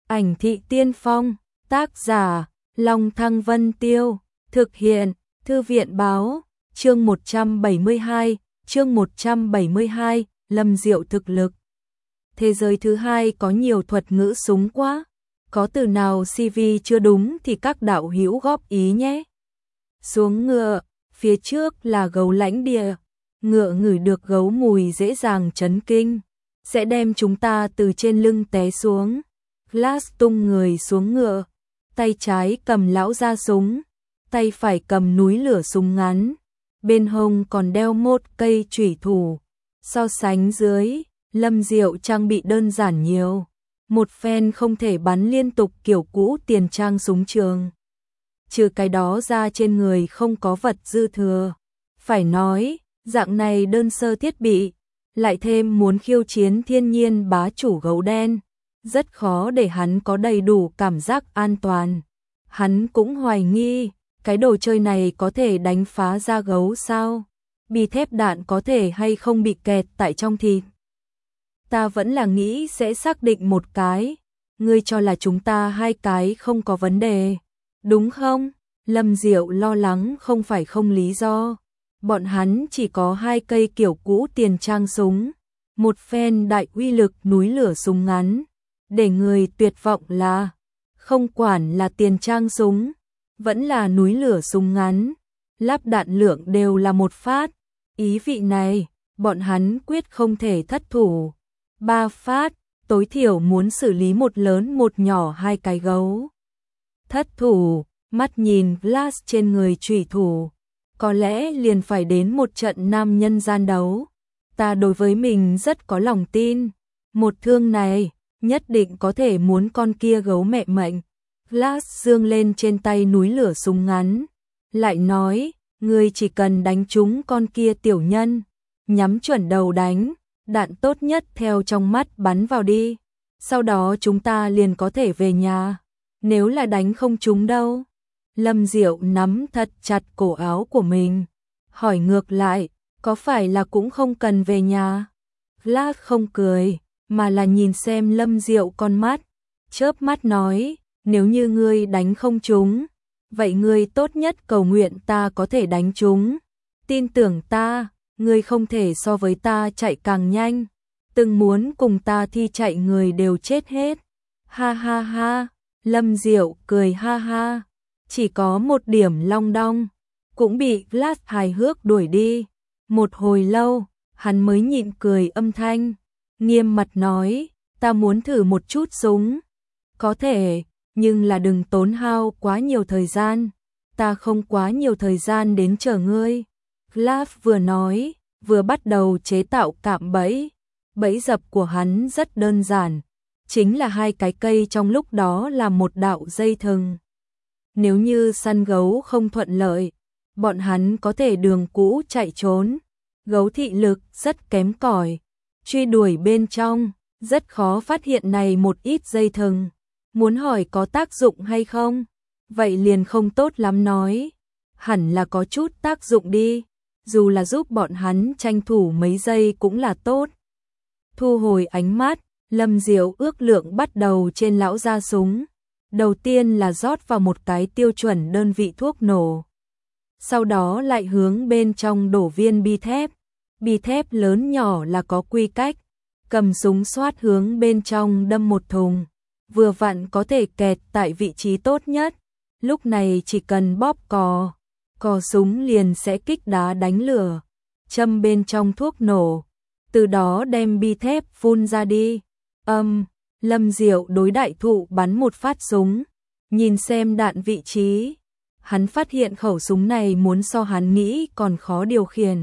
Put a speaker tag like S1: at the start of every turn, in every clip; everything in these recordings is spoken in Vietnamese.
S1: Ảnh thị tiên phong, tác giả, Long Thăng Vân Tiêu, thực hiện, Thư viện báo, chương 172, Lâm Diệu thực lực. Thế giới thứ hai có nhiều thuật ngữ súng quá, có từ nào CV chưa đúng thì các đạo hữu góp ý nhé. Xuống ngựa, phía trước là gấu lãnh địa, ngựa ngửi được gấu mùi dễ dàng chấn kinh, sẽ đem chúng ta từ trên lưng té xuống. Glass tung người xuống ngựa, tay trái cầm lão ra súng, tay phải cầm núi lửa súng ngắn, bên hông còn đeo một cây chủy thủ. So sánh dưới, Lâm Diệu trang bị đơn giản nhiều, một phen không thể bắn liên tục kiểu cũ tiền trang súng trường. Trừ cái đó ra trên người không có vật dư thừa. Phải nói, dạng này đơn sơ thiết bị, lại thêm muốn khiêu chiến thiên nhiên bá chủ gấu đen, rất khó để hắn có đầy đủ cảm giác an toàn. Hắn cũng hoài nghi, cái đồ chơi này có thể đánh phá da gấu sao? Bi thép đạn có thể hay không bị kẹt tại trong thịt? Ta vẫn là nghĩ sẽ xác định một cái, ngươi cho là chúng ta hai cái không có vấn đề, đúng không? Lâm Diệu lo lắng không phải không lý do. Bọn hắn chỉ có hai cây kiểu cũ tiền trang súng, một phen đại uy lực núi lửa súng ngắn. Để người tuyệt vọng là, không quản là tiền trang súng, vẫn là núi lửa súng ngắn, lắp đạn lượng đều là một phát. Ý vị này, bọn hắn quyết không thể thất thủ. 3 phát, tối thiểu muốn xử lý một lớn một nhỏ hai cái gấu. Thất thủ, mắt nhìn Glass trên người chủy thủ, có lẽ liền phải đến một trận nam nhân gian đấu. Ta đối với mình rất có lòng tin, một thương này nhất định có thể muốn con kia gấu mẹ mệnh. Glass dương lên trên tay núi lửa súng ngắn, lại nói, ngươi chỉ cần đánh trúng con kia tiểu nhân, nhắm chuẩn đầu đánh, đạn tốt nhất theo trong mắt bắn vào đi, sau đó chúng ta liền có thể về nhà. Nếu là đánh không trúng đâu? Lâm Diệu nắm thật chặt cổ áo của mình, hỏi ngược lại, có phải là cũng không cần về nhà? Glass không cười, mà là nhìn xem Lâm Diệu con mắt, chớp mắt nói, nếu như ngươi đánh không trúng, vậy ngươi tốt nhất cầu nguyện ta có thể đánh trúng. Tin tưởng ta, ngươi không thể so với ta chạy càng nhanh, từng muốn cùng ta thi chạy người đều chết hết. Ha ha ha, Lâm Diệu cười ha ha, chỉ có một điểm long đong, cũng bị Glass hài hước đuổi đi. Một hồi lâu, hắn mới nhịn cười âm thanh, nghiêm mặt nói, ta muốn thử một chút súng. Có thể, nhưng là đừng tốn hao quá nhiều thời gian, ta không quá nhiều thời gian đến chờ ngươi. Glass vừa nói, vừa bắt đầu chế tạo cạm bẫy. Bẫy dập của hắn rất đơn giản, chính là hai cái cây trong lúc đó là một đạo dây thừng. Nếu như săn gấu không thuận lợi, bọn hắn có thể đường cũ chạy trốn. Gấu thị lực rất kém cỏi, truy đuổi bên trong, rất khó phát hiện này một ít dây thừng. Muốn hỏi có tác dụng hay không? Vậy liền không tốt lắm nói. Hẳn là có chút tác dụng đi, dù là giúp bọn hắn tranh thủ mấy giây cũng là tốt. Thu hồi ánh mắt, Lâm Diệu ước lượng bắt đầu trên lão ra súng. Đầu tiên là rót vào một cái tiêu chuẩn đơn vị thuốc nổ. Sau đó lại hướng bên trong đổ viên bi thép. Bi thép lớn nhỏ là có quy cách. Cầm súng xoát hướng bên trong đâm một thùng, vừa vặn có thể kẹt tại vị trí tốt nhất. Lúc này chỉ cần bóp cò súng liền sẽ kích đá đánh lửa, châm bên trong thuốc nổ, từ đó đem bi thép phun ra đi. Lâm Diệu đối đại thụ bắn một phát súng, nhìn xem đạn vị trí. Hắn phát hiện khẩu súng này muốn so hắn nghĩ còn khó điều khiển.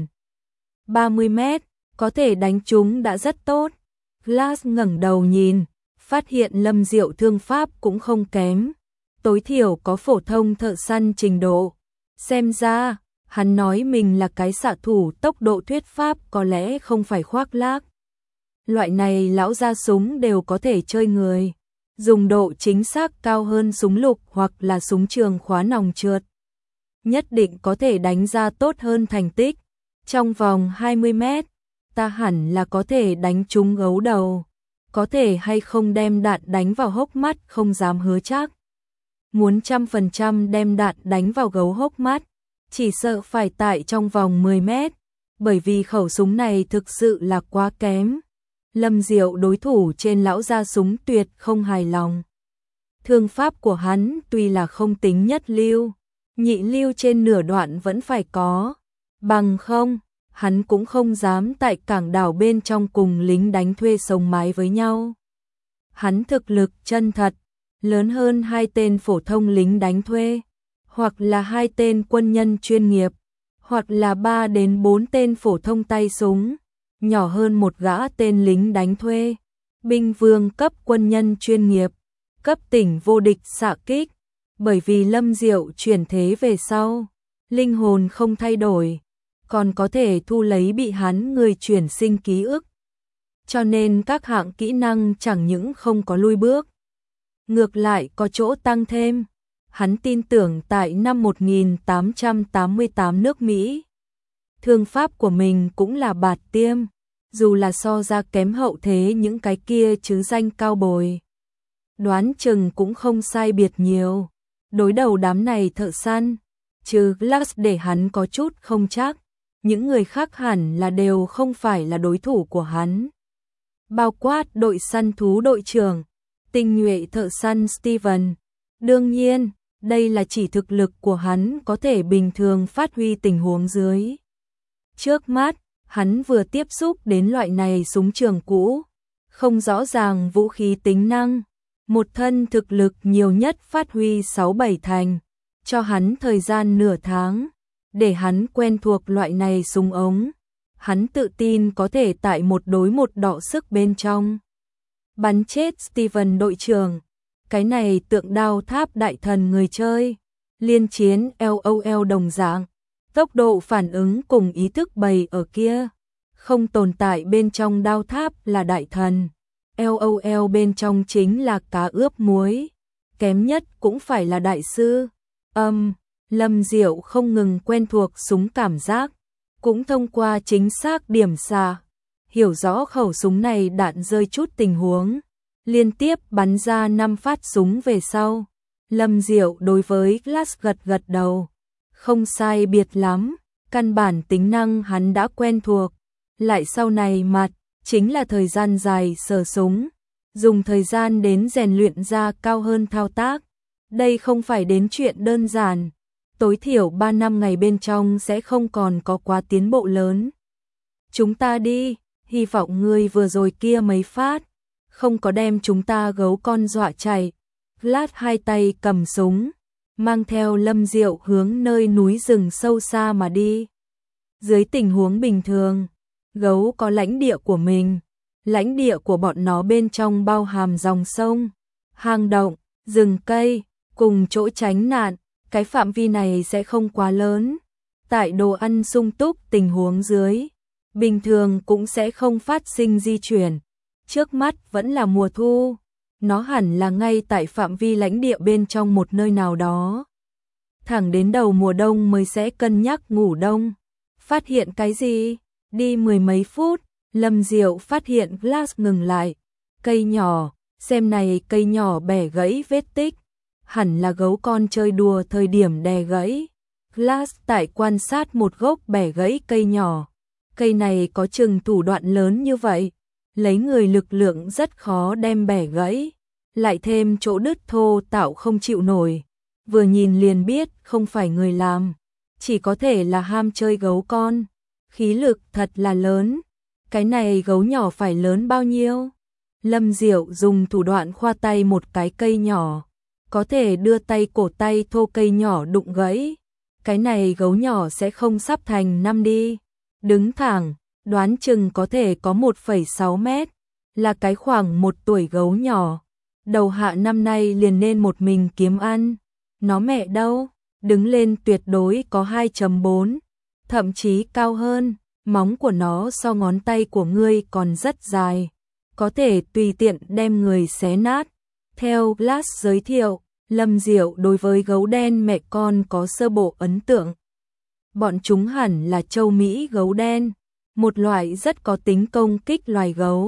S1: 30 mét, có thể đánh trúng đã rất tốt. Glass ngẩng đầu nhìn, phát hiện Lâm Diệu thương pháp cũng không kém, tối thiểu có phổ thông thợ săn trình độ. Xem ra, hắn nói mình là cái xạ thủ tốc độ thuyết pháp có lẽ không phải khoác lác. Loại này lão ra súng đều có thể chơi người, dùng độ chính xác cao hơn súng lục hoặc là súng trường khóa nòng trượt. Nhất định có thể đánh ra tốt hơn thành tích. Trong vòng 20 mét, ta hẳn là có thể đánh trúng gấu đầu. có thể hay không đem đạn đánh vào hốc mắt không dám hứa chắc. Muốn 100% đem đạn đánh vào gấu hốc mắt, chỉ sợ phải tại trong vòng 10 mét, bởi vì khẩu súng này thực sự là quá kém. Lâm Diệu đối thủ trên lão gia súng tuyệt không hài lòng. Thương pháp của hắn tuy là không tính nhất lưu, nhị lưu trên nửa đoạn vẫn phải có, bằng không, hắn cũng không dám tại cảng đảo bên trong cùng lính đánh thuê sống mái với nhau. Hắn thực lực chân thật, lớn hơn 2 tên phổ thông lính đánh thuê, hoặc là 2 tên quân nhân chuyên nghiệp, hoặc là 3 đến 4 tên phổ thông tay súng, nhỏ hơn một gã tên lính đánh thuê, binh vương cấp quân nhân chuyên nghiệp, cấp tỉnh vô địch xạ kích. Bởi vì Lâm Diệu chuyển thế về sau, linh hồn không thay đổi, còn có thể thu lấy bị hắn người chuyển sinh ký ức. Cho nên các hạng kỹ năng chẳng những không có lui bước, ngược lại có chỗ tăng thêm. Hắn tin tưởng tại năm 1888 nước Mỹ, thương pháp của mình cũng là bạt tiêm, dù là so ra kém hậu thế những cái kia chứ danh cao bồi. Đoán chừng cũng không sai biệt nhiều. Đối đầu đám này thợ săn, trừ Glass để hắn có chút không chắc, những người khác hẳn là đều không phải là đối thủ của hắn. Bao quát đội săn thú đội trưởng, tinh nhuệ thợ săn Steven. Đương nhiên, đây là chỉ thực lực của hắn có thể bình thường phát huy tình huống dưới. Trước mắt, hắn vừa tiếp xúc đến loại này súng trường cũ, không rõ ràng vũ khí tính năng. Một thân thực lực nhiều nhất phát huy 6-7 thành, cho hắn thời gian nửa tháng, để hắn quen thuộc loại này súng ống. Hắn tự tin có thể tại một đối một đọ sức bên trong bắn chết Steven đội trưởng. Cái này tượng đao tháp đại thần người chơi, liên chiến LOL đồng dạng, tốc độ phản ứng cùng ý thức bày ở kia, không tồn tại bên trong đao tháp là đại thần. LOL bên trong chính là cá ướp muối, kém nhất cũng phải là đại sư. Lâm Diệu không ngừng quen thuộc súng cảm giác, cũng thông qua chính xác điểm xạ, hiểu rõ khẩu súng này đạn rơi chút tình huống, liên tiếp bắn ra 5 phát súng về sau. Lâm Diệu đối với Glass gật gật đầu, không sai biệt lắm, căn bản tính năng hắn đã quen thuộc, lại sau này mặt chính là thời gian dài sờ súng, dùng thời gian đến rèn luyện ra cao hơn thao tác. Đây không phải đến chuyện đơn giản, tối thiểu 3 năm ngày bên trong sẽ không còn có quá tiến bộ lớn. Chúng ta đi, hy vọng ngươi vừa rồi kia mấy phát, không có đem chúng ta gấu con dọa chạy. Glass hai tay cầm súng, mang theo Lâm Diệu hướng nơi núi rừng sâu xa mà đi. Dưới tình huống bình thường, gấu có lãnh địa của mình, lãnh địa của bọn nó bên trong bao hàm dòng sông, hang động, rừng cây, cùng chỗ tránh nạn, cái phạm vi này sẽ không quá lớn. Tại đồ ăn sung túc tình huống dưới, bình thường cũng sẽ không phát sinh di chuyển. Trước mắt vẫn là mùa thu, nó hẳn là ngay tại phạm vi lãnh địa bên trong một nơi nào đó. Thẳng đến đầu mùa đông mới sẽ cân nhắc ngủ đông. Phát hiện cái gì? Đi 10 mấy phút, Lâm Diệu phát hiện Glass ngừng lại. Cây nhỏ, xem này cây nhỏ bẻ gãy vết tích. Hẳn là gấu con chơi đùa thời điểm đè gãy. Glass tại quan sát một gốc bẻ gãy cây nhỏ. Cây này có chừng thủ đoạn lớn như vậy, lấy người lực lượng rất khó đem bẻ gãy, lại thêm chỗ đứt thô tạo không chịu nổi. Vừa nhìn liền biết không phải người làm, chỉ có thể là ham chơi gấu con. Khí lực thật là lớn, cái này gấu nhỏ phải lớn bao nhiêu? Lâm Diệu dùng thủ đoạn khoa tay một cái cây nhỏ, có thể đưa tay cổ tay thô cây nhỏ đụng gãy. Cái này gấu nhỏ sẽ không sắp thành 5 đi. Đứng thẳng, đoán chừng có thể có 1,6 mét, là cái khoảng 1 tuổi gấu nhỏ. Đầu hạ năm nay liền nên một mình kiếm ăn. Nó mẹ đâu, đứng lên tuyệt đối có 2,4, thậm chí cao hơn, móng của nó so ngón tay của ngươi còn rất dài, có thể tùy tiện đem người xé nát. Theo Glass giới thiệu, Lâm Diệu đối với gấu đen mẹ con có sơ bộ ấn tượng. Bọn chúng hẳn là châu Mỹ gấu đen, một loại rất có tính công kích loài gấu.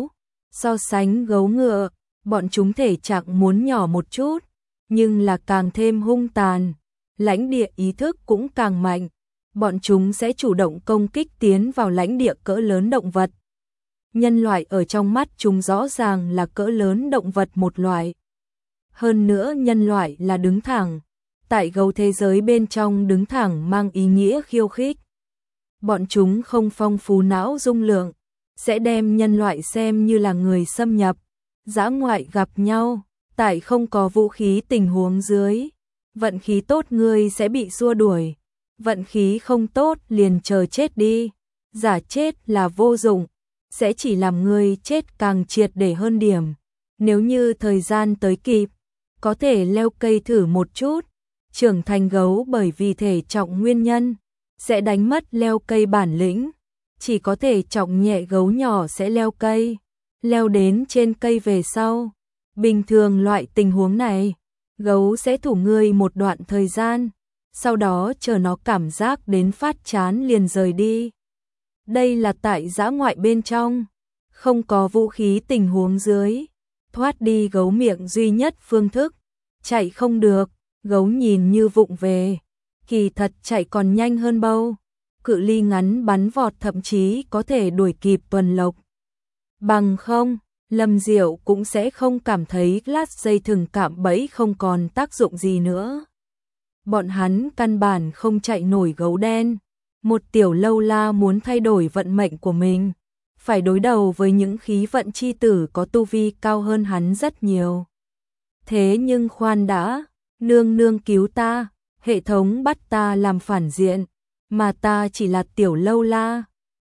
S1: So sánh gấu ngựa, bọn chúng thể trạng muốn nhỏ một chút, nhưng là càng thêm hung tàn, lãnh địa ý thức cũng càng mạnh. Bọn chúng sẽ chủ động công kích tiến vào lãnh địa cỡ lớn động vật. Nhân loại ở trong mắt chúng rõ ràng là cỡ lớn động vật một loại. Hơn nữa nhân loại là đứng thẳng. Tại gấu thế giới bên trong đứng thẳng mang ý nghĩa khiêu khích. Bọn chúng không phong phú não dung lượng, sẽ đem nhân loại xem như là người xâm nhập. Dã ngoại gặp nhau, tại không có vũ khí tình huống dưới. Vận khí tốt ngươi sẽ bị xua đuổi. Vận khí không tốt liền chờ chết đi. Giả chết là vô dụng, sẽ chỉ làm ngươi chết càng triệt để hơn điểm. Nếu như thời gian tới kịp, có thể leo cây thử một chút. Trưởng thành gấu bởi vì thể trọng nguyên nhân, sẽ đánh mất leo cây bản lĩnh. Chỉ có thể trọng nhẹ gấu nhỏ sẽ leo cây. Leo đến trên cây về sau. Bình thường loại tình huống này, gấu sẽ thủ ngươi một đoạn thời gian. Sau đó chờ nó cảm giác đến phát chán liền rời đi. Đây là tại dã ngoại bên trong, không có vũ khí tình huống dưới. Thoát đi gấu miệng duy nhất phương thức, chạy không được, gấu nhìn như vụng về, kỳ thật chạy còn nhanh hơn bâu. Cự ly ngắn bắn vọt thậm chí có thể đuổi kịp tuần lộc. Bằng không, Lâm Diệu cũng sẽ không cảm thấy lát dây thừng cạm bẫy không còn tác dụng gì nữa. Bọn hắn căn bản không chạy nổi gấu đen. Một tiểu lâu la muốn thay đổi vận mệnh của mình, phải đối đầu với những khí vận chi tử có tu vi cao hơn hắn rất nhiều. Thế nhưng khoan đã, nương nương cứu ta, hệ thống bắt ta làm phản diện, mà ta chỉ là tiểu lâu la,